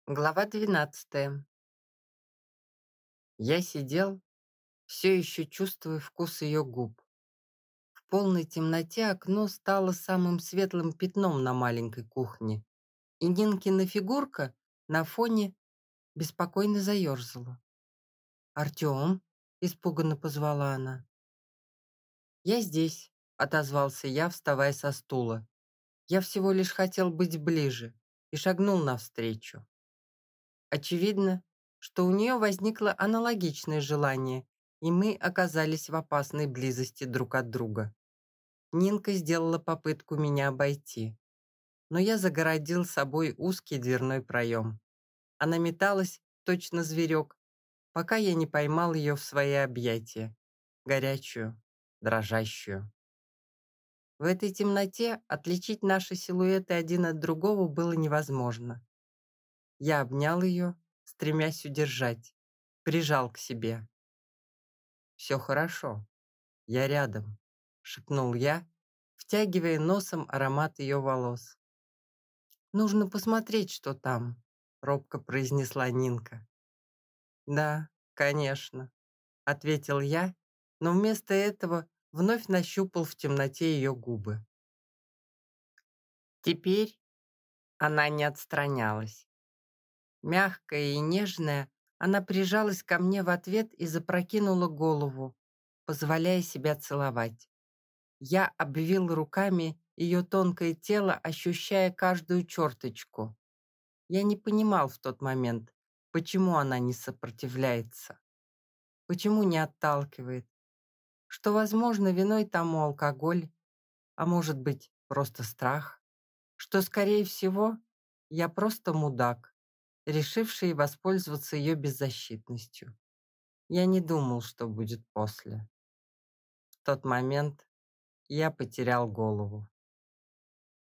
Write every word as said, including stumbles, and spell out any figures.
Глава двенадцатая. Я сидел, все еще чувствуя вкус ее губ. В полной темноте окно стало самым светлым пятном на маленькой кухне, и Нинкина фигурка на фоне беспокойно заерзала. «Артем?» — испуганно позвала она. «Я здесь», — отозвался я, вставая со стула. Я всего лишь хотел быть ближе и шагнул навстречу. Очевидно, что у нее возникло аналогичное желание, и мы оказались в опасной близости друг от друга. Нинка сделала попытку меня обойти, но я загородил собой узкий дверной проем. Она металась, точно зверек, пока я не поймал ее в свои объятия, горячую, дрожащую. В этой темноте отличить наши силуэты один от другого было невозможно. Я обнял ее, стремясь удержать, прижал к себе. «Все хорошо, я рядом», — шепнул я, втягивая носом аромат ее волос. «Нужно посмотреть, что там», — робко произнесла Нинка. «Да, конечно», — ответил я, но вместо этого вновь нащупал в темноте ее губы. Теперь она не отстранялась. Мягкая и нежная, она прижалась ко мне в ответ и запрокинула голову, позволяя себя целовать. Я обвил руками ее тонкое тело, ощущая каждую черточку. Я не понимал в тот момент, почему она не сопротивляется, почему не отталкивает, что, возможно, виной тому алкоголь, а может быть, просто страх, что, скорее всего, я просто мудак, решивший воспользоваться ее беззащитностью. Я не думал, что будет после. В тот момент я потерял голову.